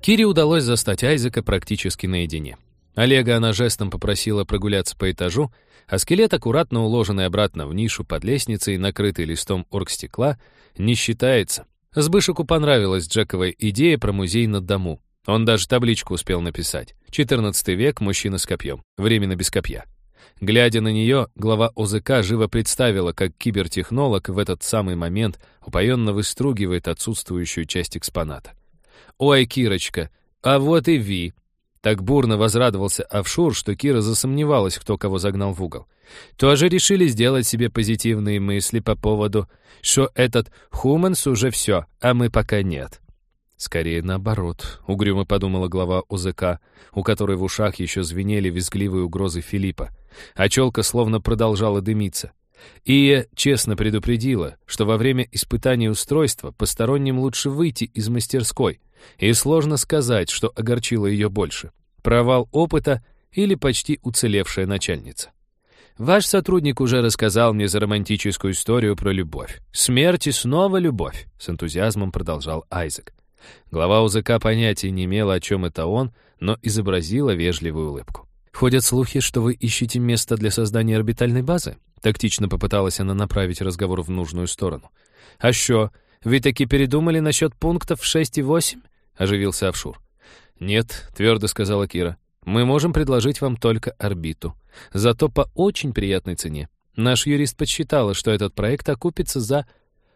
Кире удалось застать Айзека практически наедине. Олега она жестом попросила прогуляться по этажу, а скелет, аккуратно уложенный обратно в нишу под лестницей, накрытый листом оргстекла, не считается. Сбышеку понравилась Джековая идея про музей на дому. Он даже табличку успел написать. 14 век, мужчина с копьем. Временно без копья. Глядя на нее, глава ОЗК живо представила, как кибертехнолог в этот самый момент упоенно выстругивает отсутствующую часть экспоната. «Ой, Кирочка, а вот и Ви!» Так бурно возрадовался Офшур, что Кира засомневалась, кто кого загнал в угол. Тоже решили сделать себе позитивные мысли по поводу, что этот Хуманс уже все, а мы пока нет. Скорее наоборот, угрюмо подумала глава ОЗК, у которой в ушах еще звенели визгливые угрозы Филиппа, а челка словно продолжала дымиться. И честно предупредила, что во время испытания устройства посторонним лучше выйти из мастерской, и сложно сказать, что огорчило ее больше — провал опыта или почти уцелевшая начальница. «Ваш сотрудник уже рассказал мне за романтическую историю про любовь. Смерть и снова любовь», — с энтузиазмом продолжал Айзек. Глава УЗК понятия не имела, о чем это он, но изобразила вежливую улыбку. «Ходят слухи, что вы ищете место для создания орбитальной базы?» Тактично попыталась она направить разговор в нужную сторону. «А что, вы таки передумали насчет пунктов 6 и 8?» — оживился Офшур. «Нет», — твердо сказала Кира. «Мы можем предложить вам только орбиту. Зато по очень приятной цене. Наш юрист подсчитала, что этот проект окупится за...»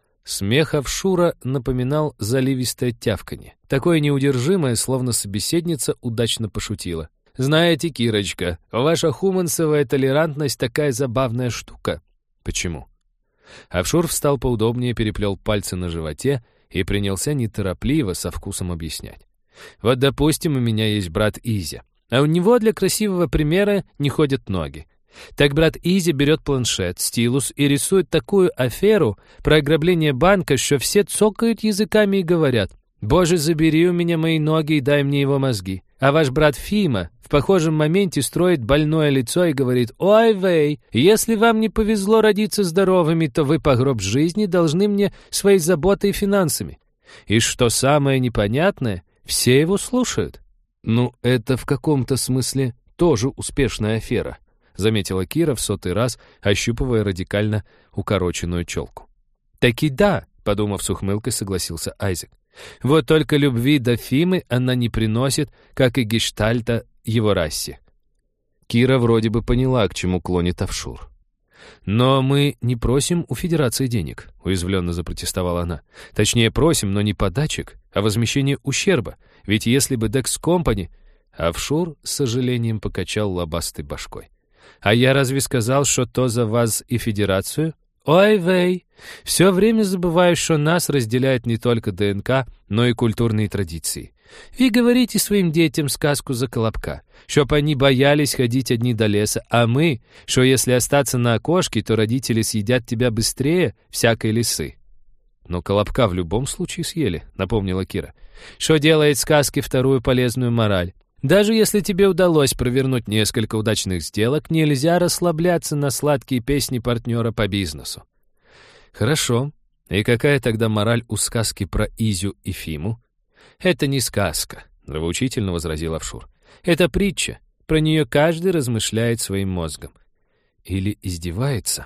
Смех Офшура напоминал заливистое тявканье. Такое неудержимое, словно собеседница удачно пошутила. «Знаете, Кирочка, ваша хумансовая толерантность такая забавная штука». «Почему?» Офшур встал поудобнее, переплел пальцы на животе и принялся неторопливо, со вкусом объяснять. «Вот, допустим, у меня есть брат Изя, а у него для красивого примера не ходят ноги. Так брат Изи берет планшет, стилус и рисует такую аферу про ограбление банка, что все цокают языками и говорят: «Боже, забери у меня мои ноги и дай мне его мозги». А ваш брат Фима в похожем моменте строит больное лицо и говорит: «Ой, вей, если вам не повезло родиться здоровыми, то вы по гроб жизни должны мне своей заботой и финансами». И что самое непонятное, все его слушают. «Ну, это в каком-то смысле тоже успешная афера», заметила Кира в 100-й раз, ощупывая радикально укороченную челку. «Таки да», — подумав с ухмылкой, согласился Айзек. «Вот только любви до Фимы она не приносит, как и гештальта его расе». Кира вроде бы поняла, к чему клонит Офшур. «Но мы не просим у Федерации денег», — уязвленно запротестовала она. «Точнее, просим, но не подачек, а возмещение ущерба. Ведь если бы Dex Company...» Офшур с сожалением покачал лобастой башкой. «А я разве сказал, что то за вас и Федерацию? Ой, вей, все время забываю, что нас разделяет не только ДНК, но и культурные традиции. Вы говорите своим детям сказку за Колобка, чтоб они боялись ходить одни до леса, а мы, что если остаться на окошке, то родители съедят тебя быстрее всякой лисы». «Но Колобка в любом случае съели», — напомнила Кира. «Что делает сказке вторую полезную мораль? Даже если тебе удалось провернуть несколько удачных сделок, нельзя расслабляться на сладкие песни партнера по бизнесу». «Хорошо. И какая тогда мораль у сказки про Изю и Фиму?» «Это не сказка», — нравоучительно возразил Офшур. «Это притча. Про нее каждый размышляет своим мозгом». «Или издевается?»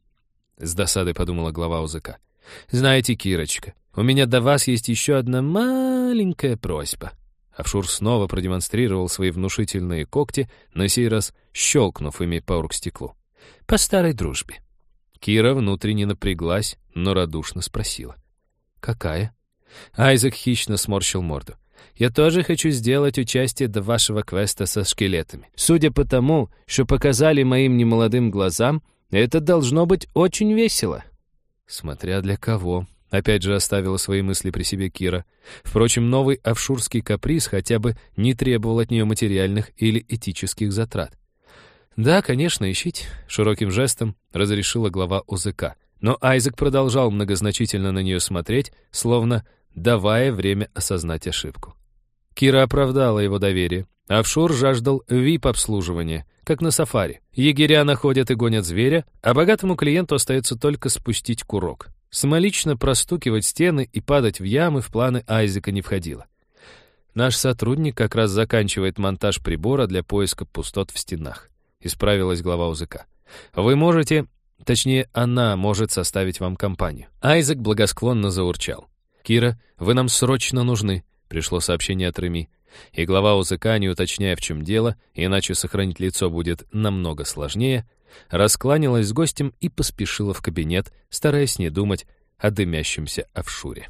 — с досадой подумала глава УЗК. «Знаете, Кирочка, у меня до вас есть еще одна маленькая просьба». Офшур снова продемонстрировал свои внушительные когти, на сей раз щелкнув ими по оргстеклу. «По старой дружбе». Кира внутренне напряглась, но радушно спросила: «Какая?» Айзек хищно сморщил морду. «Я тоже хочу сделать участие до вашего квеста со скелетами. Судя по тому, что показали моим немолодым глазам, это должно быть очень весело». «Смотря для кого», — опять же оставила свои мысли при себе Кира. Впрочем, новый офшурский каприз хотя бы не требовал от нее материальных или этических затрат. «Да, конечно, ищите», — широким жестом разрешила глава УЗК. Но Айзек продолжал многозначительно на нее смотреть, словно давая время осознать ошибку. Кира оправдала его доверие. Офшур жаждал VIP-обслуживания, как на сафари. Егеря находят и гонят зверя, а богатому клиенту остается только спустить курок. Самолично простукивать стены и падать в ямы в планы Айзека не входило. Наш сотрудник как раз заканчивает монтаж прибора для поиска пустот в стенах», — исправилась глава УЗК. «Вы можете, точнее, она может составить вам компанию». Айзек благосклонно заурчал. «Кира, вы нам срочно нужны», — пришло сообщение от Реми. И глава УЗК, не уточняя, в чем дело, иначе сохранить лицо будет намного сложнее, раскланялась с гостем и поспешила в кабинет, стараясь не думать о дымящемся офшуре.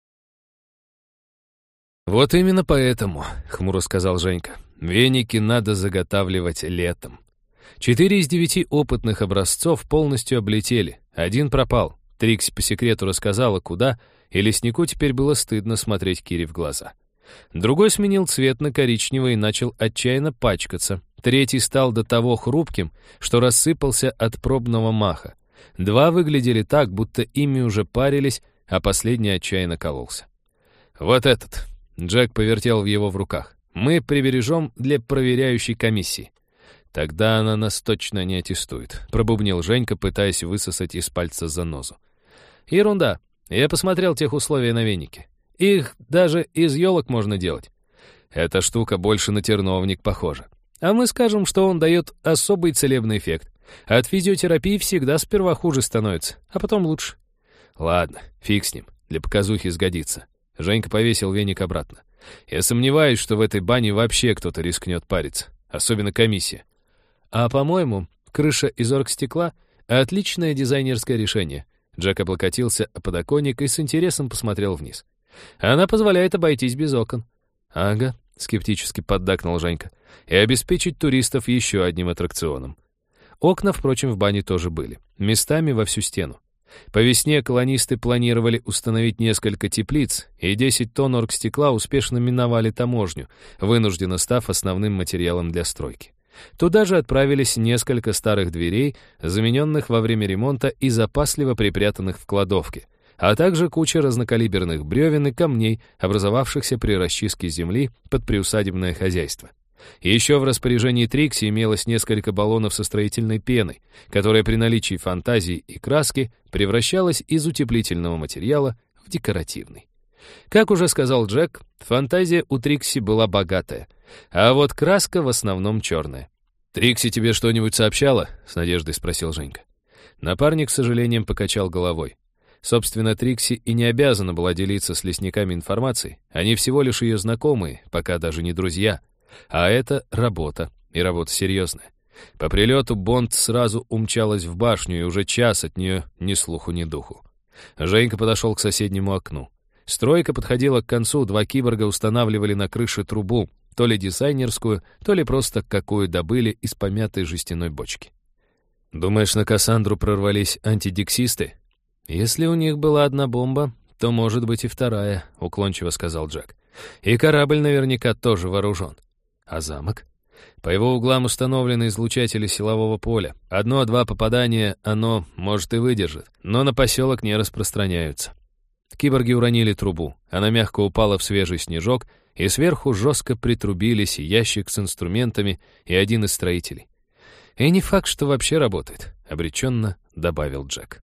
«Вот именно поэтому», — хмуро сказал Женька, — «веники надо заготавливать летом. 4 из 9 опытных образцов полностью облетели, 1 пропал. Трикси по секрету рассказала, куда, и леснику теперь было стыдно смотреть Кире в глаза. Другой сменил цвет на коричневый и начал отчаянно пачкаться. 3 стал до того хрупким, что рассыпался от пробного маха. 2 выглядели так, будто ими уже парились, а последний отчаянно кололся. «Вот этот», — Джек повертел его в руках, — «мы прибережем для проверяющей комиссии». «Тогда она нас точно не аттестует», — пробубнил Женька, пытаясь высосать из пальца занозу. «Ерунда. Я посмотрел тех условия на венике. Их даже из елок можно делать. Эта штука больше на терновник похожа. А мы скажем, что он дает особый целебный эффект. От физиотерапии всегда сперва хуже становится, а потом лучше». «Ладно, фиг с ним. Для показухи сгодится». Женька повесил веник обратно. «Я сомневаюсь, что в этой бане вообще кто-то рискнет париться. Особенно комиссия». «А, по-моему, крыша из оргстекла — отличное дизайнерское решение». Джек облокотился о подоконник и с интересом посмотрел вниз. «Она позволяет обойтись без окон». «Ага», — скептически поддакнул Женька, «и обеспечить туристов еще одним аттракционом». Окна, впрочем, в бане тоже были, местами во всю стену. По весне колонисты планировали установить несколько теплиц, и 10 тонн оргстекла успешно миновали таможню, вынужденно став основным материалом для стройки. Туда же отправились несколько старых дверей, замененных во время ремонта и запасливо припрятанных в кладовке, а также куча разнокалиберных бревен и камней, образовавшихся при расчистке земли под приусадебное хозяйство. Еще в распоряжении Трикси имелось несколько баллонов со строительной пеной, которая при наличии фантазии и краски превращалась из утеплительного материала в декоративный. Как уже сказал Джек, фантазия у Трикси была богатая, а вот краска в основном черная. «Трикси тебе что-нибудь сообщала?» — с надеждой спросил Женька. Напарник с сожалением покачал головой. Собственно, Трикси и не обязана была делиться с лесниками информацией, они всего лишь ее знакомые, пока даже не друзья. А это работа, и работа серьезная. По прилету Бонд сразу умчалась в башню, и уже час от нее ни слуху, ни духу. Женька подошел к соседнему окну. Стройка подходила к концу, 2 киборга устанавливали на крыше трубу, то ли дизайнерскую, то ли просто какую добыли из помятой жестяной бочки. «Думаешь, на Кассандру прорвались антидексисты?» «Если у них была одна бомба, то может быть и вторая», — уклончиво сказал Джек. «И корабль наверняка тоже вооружен. А замок? По его углам установлены излучатели силового поля. 1-2 попадания оно, может, и выдержит, но на поселок не распространяются». Киборги уронили трубу. Она мягко упала в свежий снежок, и сверху жестко притрубились ящик с инструментами и один из строителей. «И не факт, что вообще работает», — обреченно добавил Джек.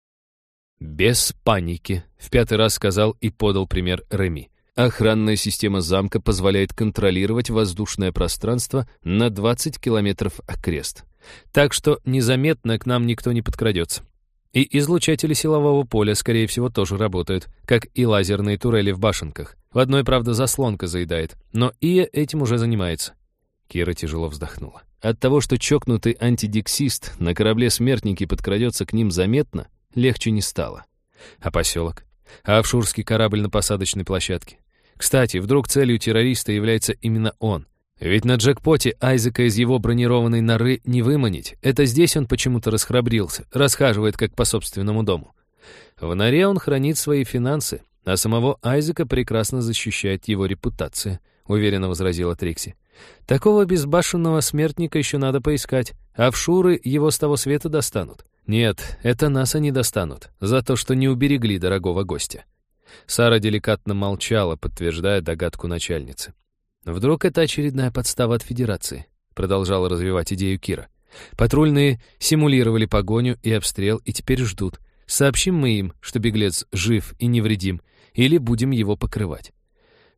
«Без паники», — в 5-й раз сказал и подал пример Реми. «Охранная система замка позволяет контролировать воздушное пространство на 20 километров окрест. Так что незаметно к нам никто не подкрадется. И излучатели силового поля, скорее всего, тоже работают, как и лазерные турели в башенках. В одной, правда, заслонка заедает, но Ия этим уже занимается». Кира тяжело вздохнула. От того, что чокнутый антидексист на корабле смертники подкрадется к ним заметно, легче не стало. А поселок? А офшурский корабль на посадочной площадке? Кстати, вдруг целью террориста является именно он? Ведь на джекпоте Айзека из его бронированной норы не выманить. Это здесь он почему-то расхрабрился, расхаживает как по собственному дому. В норе он хранит свои финансы, а самого Айзека прекрасно защищает его репутация, уверенно возразила Трикси. Такого безбашенного смертника еще надо поискать. Офшуры его с того света достанут. Нет, это нас они достанут, за то, что не уберегли дорогого гостя. Сара деликатно молчала, подтверждая догадку начальницы. «Вдруг это очередная подстава от Федерации?» Продолжала развивать идею Кира. «Патрульные симулировали погоню и обстрел, и теперь ждут. Сообщим мы им, что беглец жив и невредим, или будем его покрывать?»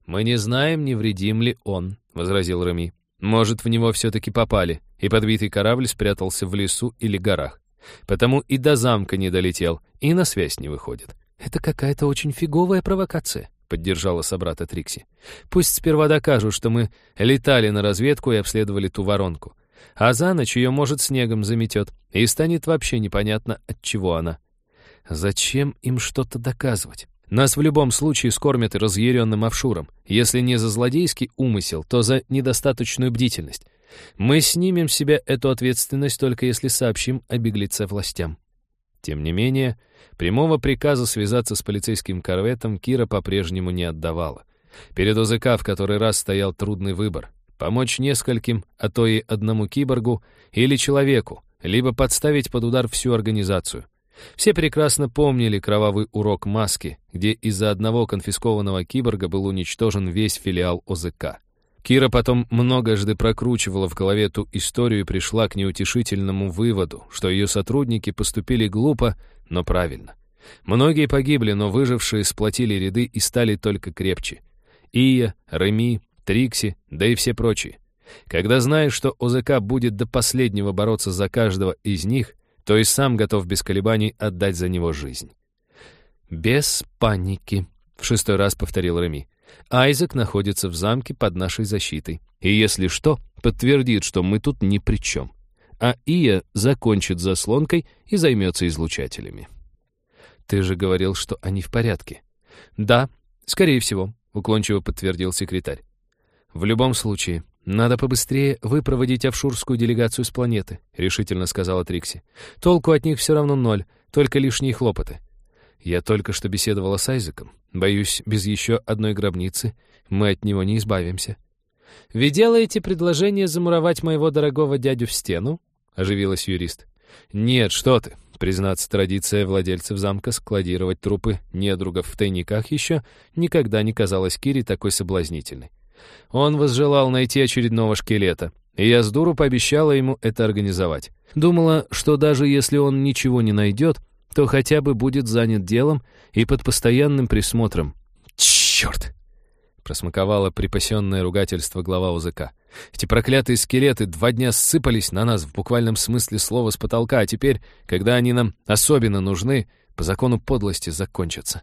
«Мы не знаем, невредим ли он», — возразил Реми. «Может, в него все-таки попали, и подбитый корабль спрятался в лесу или горах. Потому и до замка не долетел, и на связь не выходит». «Это какая-то очень фиговая провокация», — поддержала собрата Трикси. «Пусть сперва докажут, что мы летали на разведку и обследовали ту воронку. А за ночь ее, может, снегом заметет, и станет вообще непонятно, от чего она». «Зачем им что-то доказывать? Нас в любом случае скормят разъяренным офшуром. Если не за злодейский умысел, то за недостаточную бдительность. Мы снимем с себя эту ответственность только если сообщим о беглеце властям». Тем не менее, прямого приказа связаться с полицейским корветом Кира по-прежнему не отдавала. Перед ОЗК в который раз стоял трудный выбор — помочь нескольким, а то и одному киборгу или человеку, либо подставить под удар всю организацию. Все прекрасно помнили кровавый урок Маски, где из-за одного конфискованного киборга был уничтожен весь филиал ОЗК. Кира потом многожды прокручивала в голове ту историю и пришла к неутешительному выводу, что ее сотрудники поступили глупо, но правильно. Многие погибли, но выжившие сплотили ряды и стали только крепче. Ия, Реми, Трикси, да и все прочие. Когда знаешь, что ОЗК будет до последнего бороться за каждого из них, то и сам готов без колебаний отдать за него жизнь. «Без паники», — в 6-й раз повторил Реми. «Айзек находится в замке под нашей защитой. И если что, подтвердит, что мы тут ни при чем. А Ия закончит заслонкой и займется излучателями». «Ты же говорил, что они в порядке». «Да, скорее всего», — уклончиво подтвердил секретарь. «В любом случае, надо побыстрее выпроводить офшурскую делегацию с планеты», — решительно сказала Трикси. «Толку от них все равно 0, только лишние хлопоты. Я только что беседовала с Айзеком. Боюсь, без еще одной гробницы мы от него не избавимся». «Вы делаете предложение замуровать моего дорогого дядю в стену?» — оживилась юрист. «Нет, что ты. Признаться, традиция владельцев замка складировать трупы недругов в тайниках еще никогда не казалась Кире такой соблазнительной. Он возжелал найти очередного шкелета, и я с дуру пообещала ему это организовать. Думала, что даже если он ничего не найдет, то хотя бы будет занят делом и под постоянным присмотром. «Черт!» — просмаковало припасенное ругательство глава ОЗК. «Эти проклятые скелеты 2 дня сыпались на нас в буквальном смысле слова с потолка, а теперь, когда они нам особенно нужны, по закону подлости закончатся».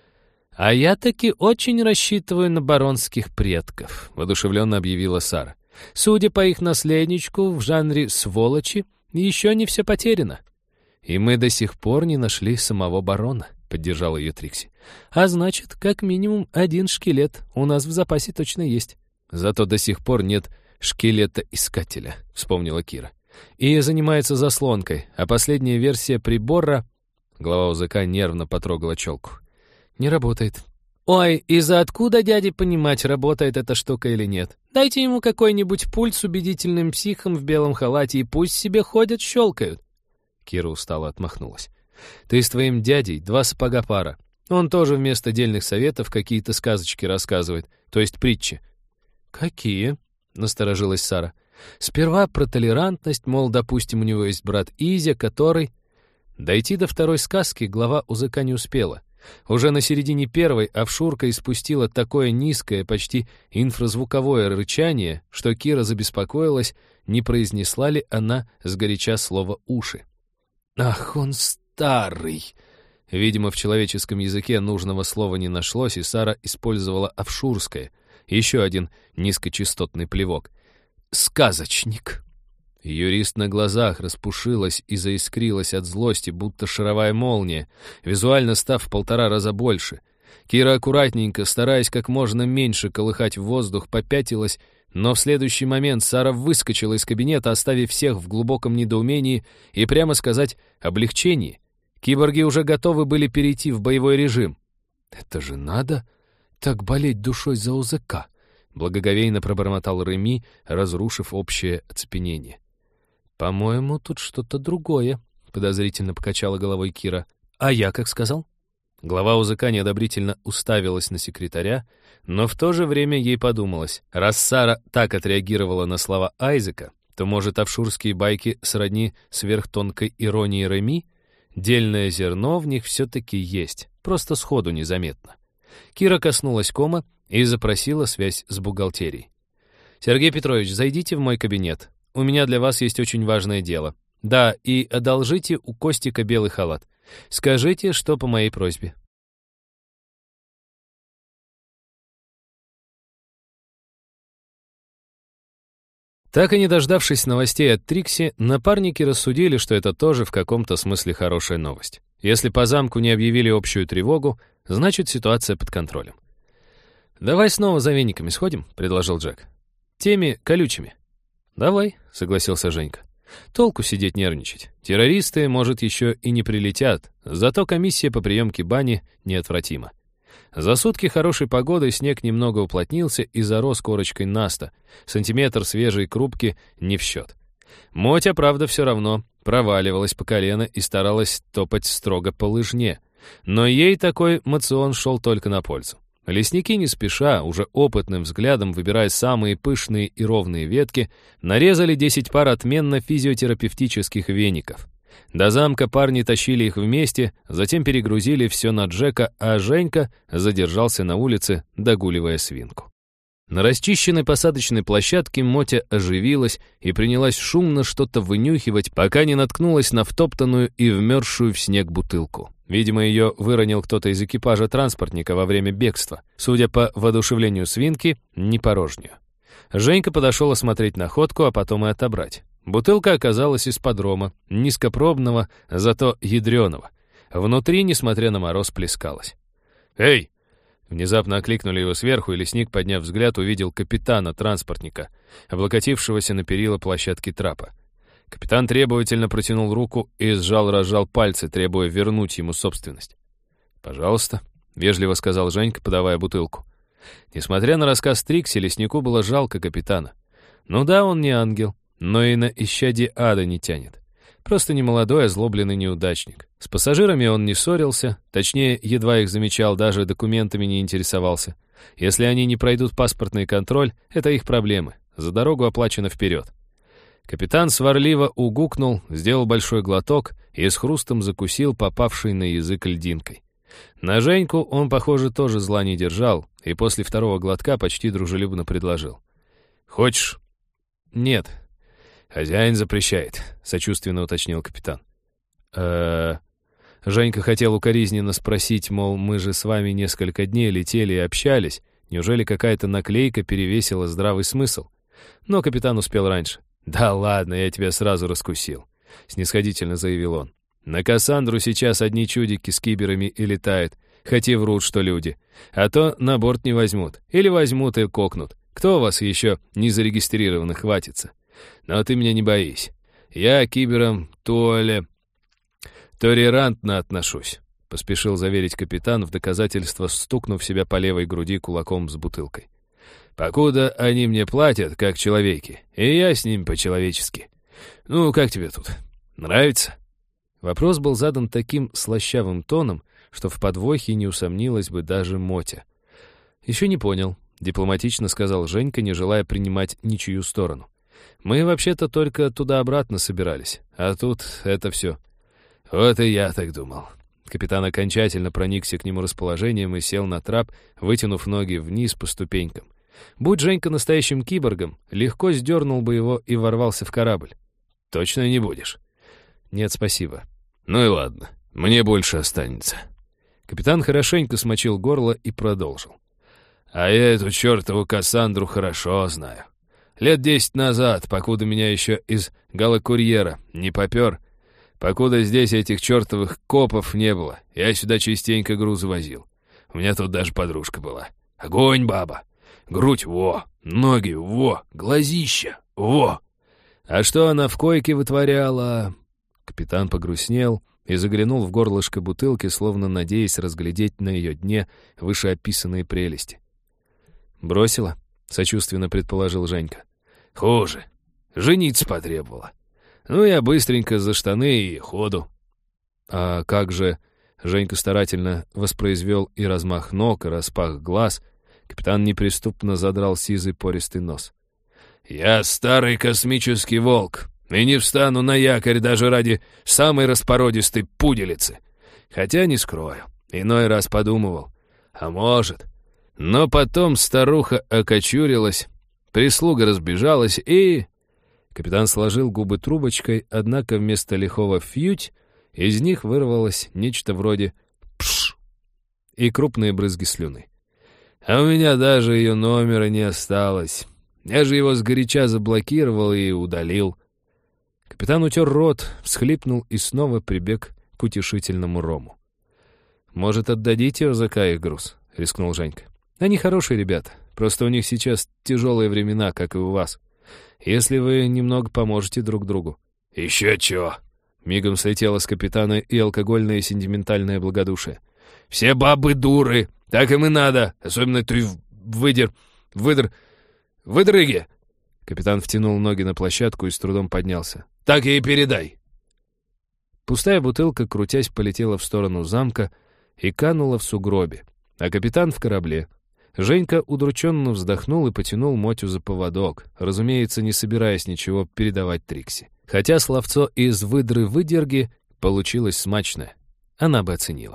«А я таки очень рассчитываю на баронских предков», — воодушевленно объявила Сара. «Судя по их наследничку в жанре «сволочи», еще не все потеряно». «И мы до сих пор не нашли самого барона», — поддержала ее Трикси. «А значит, как минимум 1 шкелет у нас в запасе точно есть». «Зато до сих пор нет шкелета-искателя», — вспомнила Кира. «И занимается заслонкой, а последняя версия прибора...» Глава ОЗК нервно потрогала челку. «Не работает». «Ой, из-за откуда дяде понимать, работает эта штука или нет? Дайте ему какой-нибудь пульт с убедительным психом в белом халате и пусть себе ходят, щелкают». Кира устало отмахнулась. «Ты с твоим дядей 2 сапога пара. Он тоже вместо дельных советов какие-то сказочки рассказывает, то есть притчи». «Какие?» — насторожилась Сара. «Сперва про толерантность, мол, допустим, у него есть брат Изя, который...» Дойти до 2-й сказки глава УЗК не успела. Уже на середине 1-й офшурка испустила такое низкое, почти инфразвуковое рычание, что Кира забеспокоилась, не произнесла ли она сгоряча слово «уши». «Ах, он старый!» Видимо, в человеческом языке нужного слова не нашлось, и Сара использовала офшурское, еще один низкочастотный плевок. «Сказочник!» Юрист на глазах распушилась и заискрилась от злости, будто шаровая молния, визуально став в 1,5 раза больше. Кира аккуратненько, стараясь как можно меньше колыхать в воздух, попятилась, но в следующий момент Сара выскочила из кабинета, оставив всех в глубоком недоумении и, прямо сказать, облегчении. Киборги уже готовы были перейти в боевой режим. «Это же надо так болеть душой за УЗК», — благоговейно пробормотал Реми, разрушив общее оцепенение. «По-моему, тут что-то другое», — подозрительно покачала головой Кира. «А я как сказал?» Глава УЗК неодобрительно уставилась на секретаря, но в то же время ей подумалось, раз Сара так отреагировала на слова Айзека, то, может, офшурские байки сродни сверхтонкой иронии Реми? Дельное зерно в них все-таки есть, просто сходу незаметно. Кира коснулась кома и запросила связь с бухгалтерией. «Сергей Петрович, зайдите в мой кабинет. У меня для вас есть очень важное дело. Да, и одолжите у Костика белый халат. Скажите, что по моей просьбе». Так и не дождавшись новостей от Трикси, напарники рассудили, что это тоже в каком-то смысле хорошая новость. Если по замку не объявили общую тревогу, значит ситуация под контролем. «Давай снова за вениками сходим», — предложил Джек. «Теми колючими». «Давай», — согласился Женька. «Толку сидеть нервничать. Террористы, может, еще и не прилетят, зато комиссия по приемке бани неотвратима. За сутки хорошей погоды снег немного уплотнился и зарос корочкой наста. Сантиметр свежей крупки не в счет. Мотя, правда, все равно проваливалась по колено и старалась топать строго по лыжне. Но ей такой моцион шел только на пользу. Лесники не спеша, уже опытным взглядом выбирая самые пышные и ровные ветки, нарезали 10 пар отменно физиотерапевтических веников. До замка парни тащили их вместе, затем перегрузили все на Джека, а Женька задержался на улице, догуливая свинку. На расчищенной посадочной площадке Мотя оживилась и принялась шумно что-то вынюхивать, пока не наткнулась на втоптанную и вмерзшую в снег бутылку. Видимо, ее выронил кто-то из экипажа транспортника во время бегства. Судя по воодушевлению свинки, не порожнюю. Женька подошел осмотреть находку, а потом и отобрать. Бутылка оказалась из-под рома, низкопробного, зато ядреного. Внутри, несмотря на мороз, плескалась. «Эй!» Внезапно окликнули его сверху, и лесник, подняв взгляд, увидел капитана транспортника, облокотившегося на перила площадки трапа. Капитан требовательно протянул руку и сжал-разжал пальцы, требуя вернуть ему собственность. «Пожалуйста», — вежливо сказал Женька, подавая бутылку. Несмотря на рассказ Трикси, леснику было жалко капитана. Ну да, он не ангел, но и на исчадие ада не тянет. Просто немолодой, озлобленный неудачник. С пассажирами он не ссорился, точнее, едва их замечал, даже документами не интересовался. Если они не пройдут паспортный контроль, это их проблемы. За дорогу оплачено вперед. Капитан сварливо угукнул, сделал большой глоток и с хрустом закусил попавший на язык льдинкой. На Женьку он, похоже, тоже зла не держал, и после второго глотка почти дружелюбно предложил. «Хочешь?» «Нет». «Хозяин запрещает», — сочувственно уточнил капитан. Женька хотел укоризненно спросить, мол, мы же с вами несколько дней летели и общались, неужели какая-то наклейка перевесила здравый смысл? Но капитан успел раньше. «Да ладно, я тебя сразу раскусил», — снисходительно заявил он. «На Кассандру сейчас одни чудики с киберами и летают, хоть и врут, что люди. А то на борт не возьмут, или возьмут и кокнут. Кто у вас еще незарегистрированных хватится? Но ты меня не боись. Я к киберам толерантно отношусь», — поспешил заверить капитан, в доказательство стукнув себя по левой груди кулаком с бутылкой. «Покуда они мне платят, как человеки, и я с ними по-человечески. Ну, как тебе тут? Нравится?» Вопрос был задан таким слащавым тоном, что в подвохе не усомнилась бы даже Мотя. «Еще не понял», — дипломатично сказал Женька, не желая принимать ничью сторону. «Мы вообще-то только туда-обратно собирались, а тут это все». «Вот и я так думал». Капитан окончательно проникся к нему расположением и сел на трап, вытянув ноги вниз по ступенькам. Будь Женька настоящим киборгом, легко сдернул бы его и ворвался в корабль. «Точно не будешь?» «Нет, спасибо». «Ну и ладно, мне больше останется». Капитан хорошенько смочил горло и продолжил. «А я эту чертову Кассандру хорошо знаю. Лет 10 назад, покуда меня еще из галокурьера не попер, покуда здесь этих чертовых копов не было, я сюда частенько грузы возил. У меня тут даже подружка была. Огонь, баба! Грудь — во! Ноги — во! Глазища — во!» «А что она в койке вытворяла?» Капитан погрустнел и заглянул в горлышко бутылки, словно надеясь разглядеть на ее дне вышеописанные прелести. «Бросила?» — сочувственно предположил Женька. «Хуже. Жениться потребовала. Ну, я быстренько за штаны и ходу». «А как же...» — Женька старательно воспроизвел и размах ног, и распах глаз. Капитан неприступно задрал сизый пористый нос. «Я старый космический волк, и не встану на якорь даже ради самой распородистой пуделицы. Хотя не скрою, иной раз подумывал, А может. Но потом старуха окочурилась, прислуга разбежалась и... Капитан сложил губы трубочкой, однако вместо лихого «фьють» из них вырвалось нечто вроде «пш» и крупные брызги слюны. А у меня даже ее номера не осталось. Я же его сгоряча заблокировал и удалил. Капитан утер рот, всхлипнул и снова прибег к утешительному рому. «Может, отдадите ОЗК их груз?» — рискнул Женька. «Они хорошие ребята, просто у них сейчас тяжелые времена, как и у вас. Если вы немного поможете друг другу». «Еще чего!» — мигом слетело с капитана и алкогольное и сентиментальное благодушие. «Все бабы дуры, так им и надо, особенно ты выдрыги!» Капитан втянул ноги на площадку и с трудом поднялся. «Так и передай!» Пустая бутылка, крутясь, полетела в сторону замка и канула в сугробе, а капитан в корабле. Женька удрученно вздохнул и потянул Мотю за поводок, разумеется, не собираясь ничего передавать Трикси. Хотя словцо из выдры-выдерги получилось смачное, она бы оценила.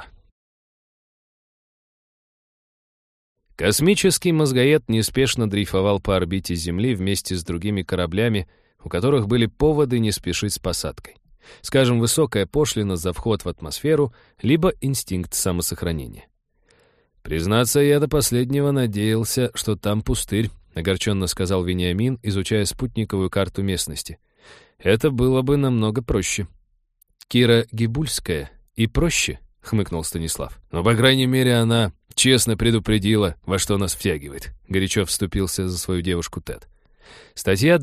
Космический мозгоед неспешно дрейфовал по орбите Земли вместе с другими кораблями, у которых были поводы не спешить с посадкой. Скажем, высокая пошлина за вход в атмосферу, либо инстинкт самосохранения. «Признаться, я до последнего надеялся, что там пустырь», — огорченно сказал Вениамин, изучая спутниковую карту местности. «Это было бы намного проще». «Кира Гибульская и проще», — хмыкнул Станислав. «Но, по крайней мере, она честно предупредила, во что нас втягивает», — горячо вступился за свою девушку Тед. Статья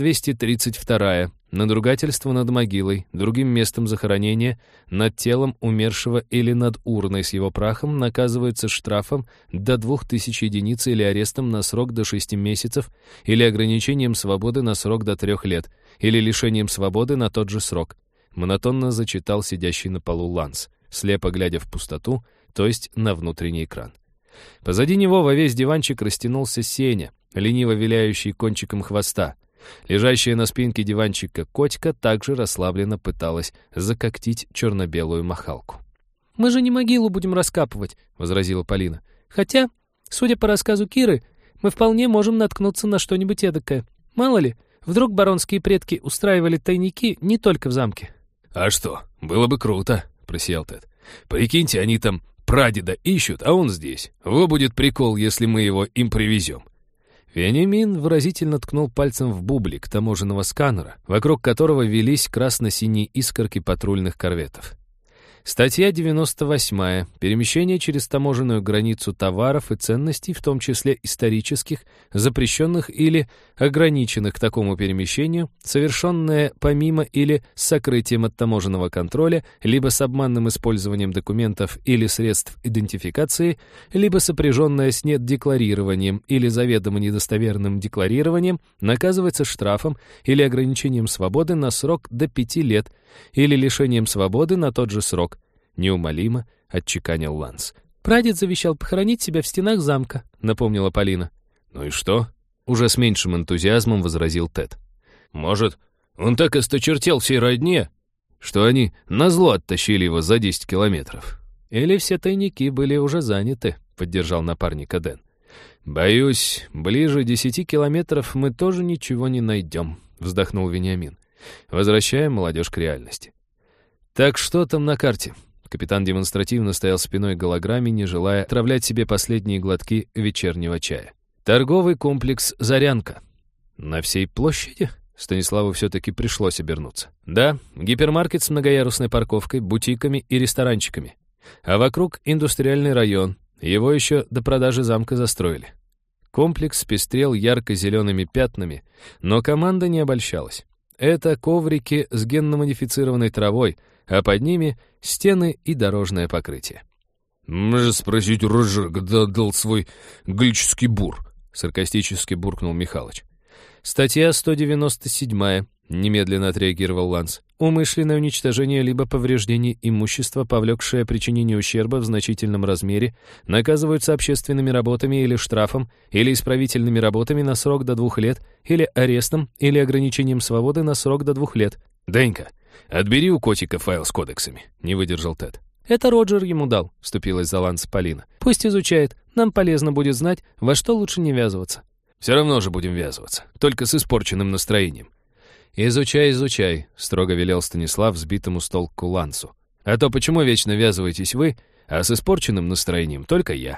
232. Надругательство над могилой, другим местом захоронения, над телом умершего или над урной с его прахом наказывается штрафом до 2000 единиц или арестом на срок до 6 месяцев, или ограничением свободы на срок до 3 лет, или лишением свободы на тот же срок. Монотонно зачитал сидящий на полу Ланс, слепо глядя в пустоту, то есть на внутренний экран. Позади него во весь диванчик растянулся Сеня, лениво виляющий кончиком хвоста. Лежащая на спинке диванчика котика также расслабленно пыталась закоктить черно-белую махалку. «Мы же не могилу будем раскапывать», — возразила Полина. «Хотя, судя по рассказу Киры, мы вполне можем наткнуться на что-нибудь эдакое. Мало ли, вдруг баронские предки устраивали тайники не только в замке». «А что, было бы круто», — просиял Тед. «Прикиньте, они там прадеда ищут, а он здесь. Во будет прикол, если мы его им привезем». Вениамин выразительно ткнул пальцем в бублик таможенного сканера, вокруг которого велись красно-синие искорки патрульных корветов. Статья 98. Перемещение через таможенную границу товаров и ценностей, в том числе исторических, запрещенных или ограниченных к такому перемещению, совершенное помимо или с сокрытием от таможенного контроля, либо с обманным использованием документов или средств идентификации, либо сопряженное с недекларированием или заведомо недостоверным декларированием, наказывается штрафом или ограничением свободы на срок до 5 лет или лишением свободы на тот же срок. Неумолимо отчеканил Ланс. «Прадед завещал похоронить себя в стенах замка», — напомнила Полина. «Ну и что?» — уже с меньшим энтузиазмом возразил Тед. «Может, он так осточертел всей родне, что они назло оттащили его за 10 километров?» «Или все тайники были уже заняты», — поддержал напарника Дэн. «Боюсь, ближе 10 километров мы тоже ничего не найдем», — вздохнул Вениамин. «Возвращаем молодежь к реальности». «Так что там на карте?» Капитан демонстративно стоял спиной к голограмме, не желая отравлять себе последние глотки вечернего чая. «Торговый комплекс «Зарянка». «На всей площади?» Станиславу все-таки пришлось обернуться. «Да, гипермаркет с многоярусной парковкой, бутиками и ресторанчиками. А вокруг индустриальный район. Его еще до продажи замка застроили». Комплекс пестрел ярко-зелеными пятнами, но команда не обольщалась. Это коврики с генно-модифицированной травой, а под ними стены и дорожное покрытие. «Можно спросить Рожа, когда отдал свой глический бур?» — саркастически буркнул Михалыч. «Статья 197, — немедленно отреагировал Ланс. Умышленное уничтожение либо повреждение имущества, повлекшее причинение ущерба в значительном размере, наказываются общественными работами или штрафом, или исправительными работами на срок до 2 лет, или арестом, или ограничением свободы на срок до 2 лет. «Денька, отбери у котика файл с кодексами», — не выдержал Тед. «Это Роджер ему дал», — вступилась за Ланс Полина. «Пусть изучает. Нам полезно будет знать, во что лучше не ввязываться». «Все равно же будем ввязываться, только с испорченным настроением». «Изучай, изучай», — строго велел Станислав сбитому с толку Лансу. «А то почему вечно ввязываетесь вы, а с испорченным настроением только я?»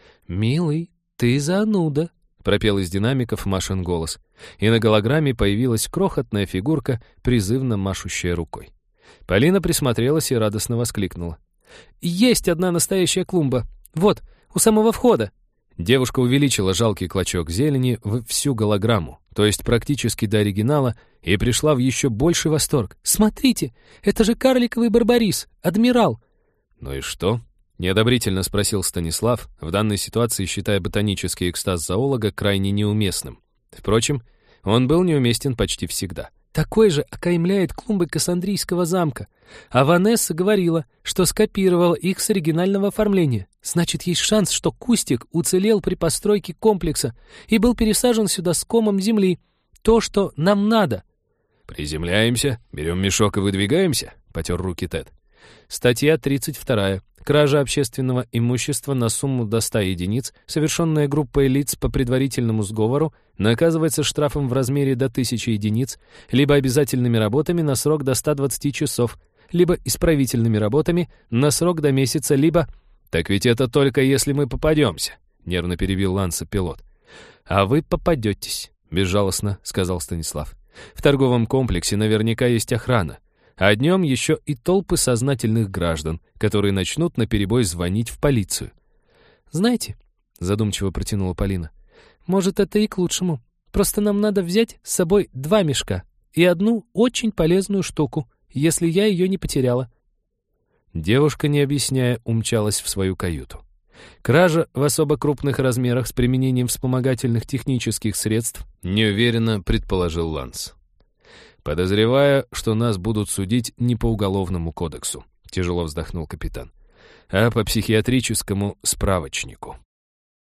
«Милый, ты зануда», — пропел из динамиков Машин голос, и на голограмме появилась крохотная фигурка, призывно машущая рукой. Полина присмотрелась и радостно воскликнула. «Есть одна настоящая клумба! Вот, у самого входа!» Девушка увеличила жалкий клочок зелени в всю голограмму, то есть практически до оригинала, и пришла в еще больший восторг. «Смотрите, это же карликовый барбарис, адмирал!» «Ну и что?» — неодобрительно спросил Станислав, в данной ситуации считая ботанический экстаз зоолога крайне неуместным. Впрочем, он был неуместен почти всегда. «Такой же окаймляет клумбы Кассандрийского замка. А Ванесса говорила, что скопировала их с оригинального оформления. Значит, есть шанс, что кустик уцелел при постройке комплекса и был пересажен сюда с комом земли. То, что нам надо». «Приземляемся, берем мешок и выдвигаемся», — потер руки Тед. Статья 32. Кража общественного имущества на сумму до 100 единиц, совершенная группой лиц по предварительному сговору, наказывается штрафом в размере до 1000 единиц, либо обязательными работами на срок до 120 часов, либо исправительными работами на срок до месяца, либо... «Так ведь это только если мы попадемся», — нервно перебил Ланса пилот. «А вы попадетесь», — безжалостно сказал Станислав. «В торговом комплексе наверняка есть охрана. А днем еще и толпы сознательных граждан, которые начнут наперебой звонить в полицию». «Знаете», — задумчиво протянула Полина, «может, это и к лучшему. Просто нам надо взять с собой 2 мешка и одну очень полезную штуку, если я ее не потеряла». Девушка, не объясняя, умчалась в свою каюту. Кража в особо крупных размерах с применением вспомогательных технических средств, неуверенно предположил Ланс. «Подозревая, что нас будут судить не по уголовному кодексу», — тяжело вздохнул капитан, «а по психиатрическому справочнику».